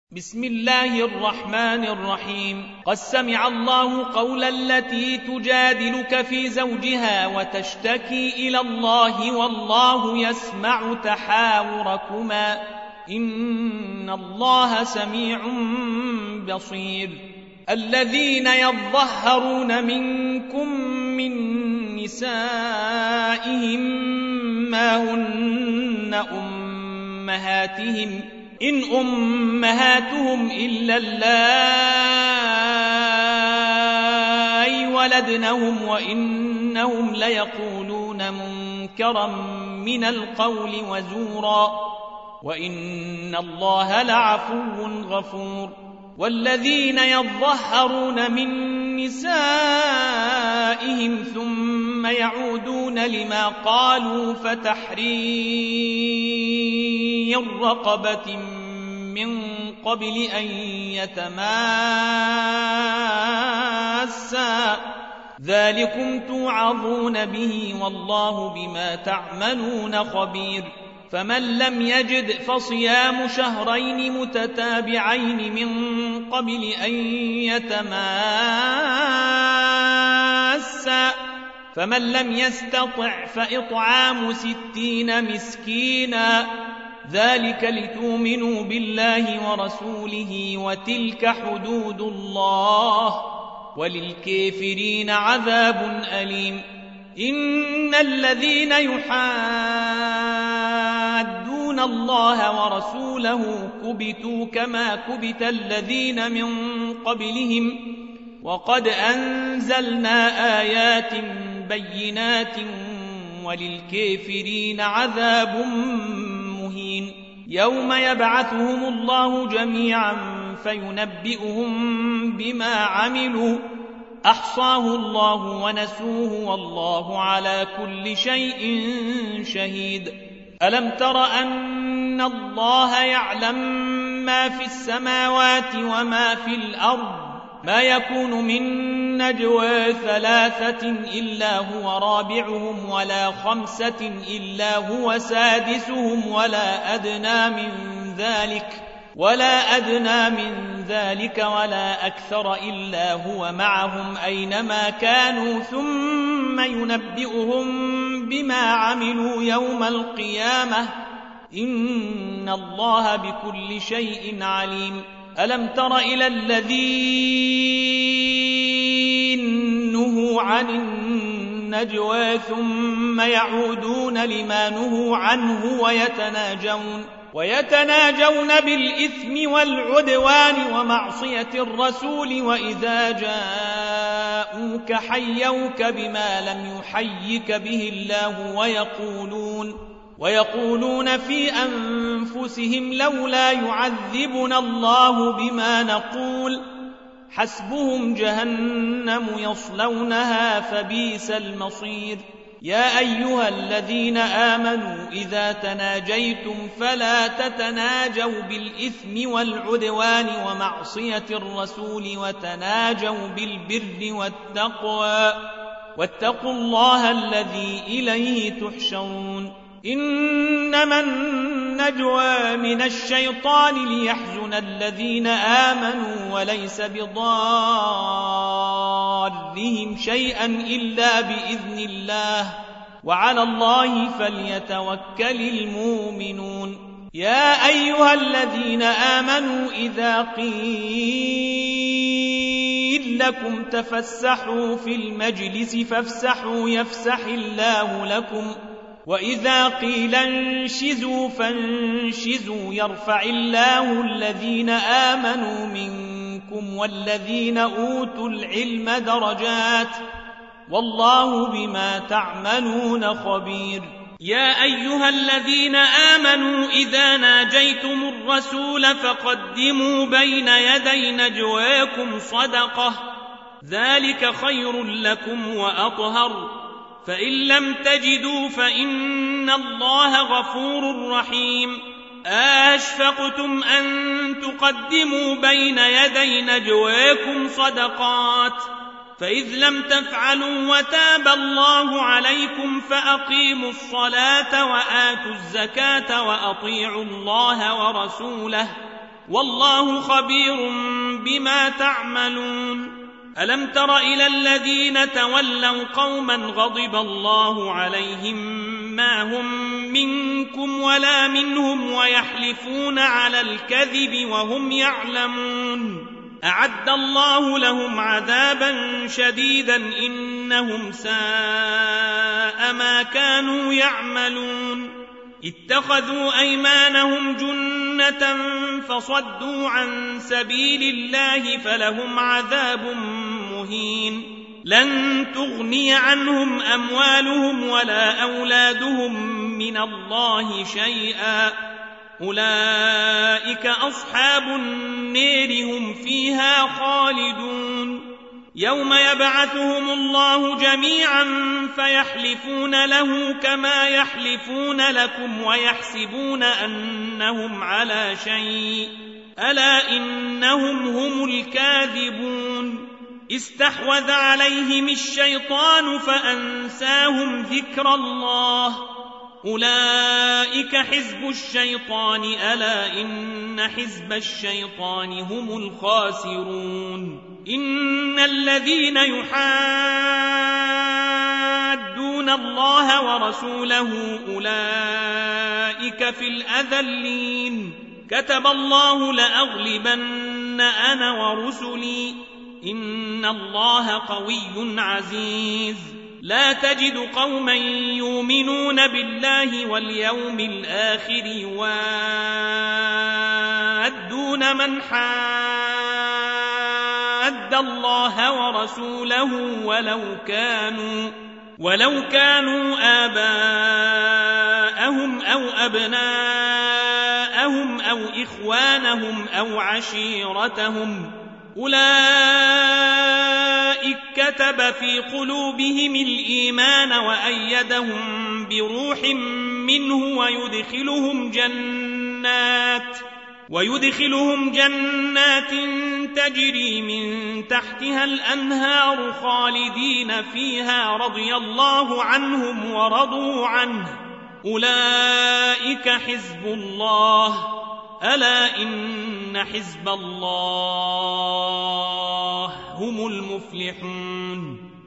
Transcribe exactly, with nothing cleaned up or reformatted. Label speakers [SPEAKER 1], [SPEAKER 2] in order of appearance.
[SPEAKER 1] بسم الله الرحمن الرحيم. قد سمع الله قول التي تجادلك في زوجها وتشتكي إلى الله والله يسمع تحاوركما إن الله سميع بصير. الذين يظهرون منكم من نسائهم ما هن أمهاتهم إن أمهاتهم إلا اللائي ولدنهم وإنهم ليقولون منكرا من القول وزورا وإن الله لعفو غفور. والذين يظهرون من نسائهم ثم يعودون لما قالوا فتحرير رقبة من قبل أن يتماسا ذلكم توعظون به والله بما تعملون خبير. فمن لم يجد فصيام شهرين متتابعين من قبل أن يتماسا فمن لم يستطع فإطعام ستين مسكينا ذلك لتؤمنوا بالله ورسوله وتلك حدود الله وللكافرين عذاب أليم. إن الذين يحادون الله ورسوله كبتوا كما كبت الذين من قبلهم وقد أنزلنا آيات بينات وللكافرين عذاب مهين. يوم يبعثهم الله جميعا فينبئهم بما عملوا أحصاه الله ونسوه والله على كل شيء شهيد. ألم تر أن الله يعلم ما في السماوات وما في الأرض ما يكون من نجوى ثلاثة إلا هو رابعهم ولا خمسة إلا هو سادسهم ولا أدنى من ذلك ولا أدنى من ذلك ولا أكثر إلا هو معهم أينما كانوا ثم ينبئهم بما عملوا يوم القيامة إن الله بكل شيء عليم. ألم تر إلى الذين نهوا عن النجوى ثم يعودون لما نهوا عنه ويتناجون ويتناجون بالإثم والعدوان ومعصية الرسول وإذا جاءوك حيوك بما لم يحيك به الله ويقولون ويقولون في أنفسهم لولا يعذبنا الله بما نقول حسبهم جهنم يصلونها فبئس المصير. يا أيها الذين آمنوا إذا تناجيتم فلا تتناجوا بالإثم والعدوان ومعصية الرسول وتناجوا بالبر والتقوى واتقوا الله الذي إليه تحشرون. إنما النجوى من الشيطان ليحزن الذين آمنوا وليس بضارهم شيئا إلا بإذن الله وعلى الله فليتوكل المؤمنون. يا أيها الذين آمنوا إذا قيل لكم تفسحوا في المجلس فافسحوا يفسح الله لكم وإذا قيل انشزوا فانشزوا يرفع الله الذين آمنوا منكم والذين أوتوا العلم درجات والله بما تعملون خبير. يا أيها الذين آمنوا إذا ناجيتم الرسول فقدموا بين يدي نجواكم صدقة ذلك خير لكم وأطهر فإن لم تجدوا فإن الله غفور رحيم. أشفقتم أن تقدموا بين يدي نجواكم صدقات فإذ لم تفعلوا وتاب الله عليكم فأقيموا الصلاة وآتوا الزكاة وأطيعوا الله ورسوله والله خبير بما تعملون. ألم تر إلى الذين تولوا قوما غضب الله عليهم ما هم منكم ولا منهم ويحلفون على الكذب وهم يعلمون أعد الله لهم عذابا شديدا إنهم ساء ما كانوا يعملون. اتخذوا أيمانهم جنة فصدوا عن سبيل الله فلهم عذاب مهين. لن تغني عنهم أموالهم ولا أولادهم من الله شيئا أولئك أصحاب النار هم فيها خالدون. يوم يبعثهم الله جميعا فيحلفون له كما يحلفون لكم ويحسبون أنهم على شيء ألا إنهم هم الكاذبون. استحوذ عليهم الشيطان فأنساهم ذكر الله أولئك حزب الشيطان ألا إن حزب الشيطان هم الخاسرون. إن الذين يحادون الله ورسوله أولئك في الأذلين. كتب الله لأغلبن أنا ورسلي إن الله قوي عزيز. لا تجد قوما يؤمنون بالله واليوم الآخر يوادون من حاد الله ورسوله ولو كانوا ولو كانوا آباءهم أو أبناءهم أو إخوانهم أو عشيرتهم أولئك كتب في قلوبهم الإيمان وأيدهم بروح منه ويدخلهم جنات ويدخلهم جنات تجري من تحتها الأنهار خالدين فيها رضي الله عنهم ورضوا عنه أولئك حزب الله ألا إن حزب الله هم المفلحون.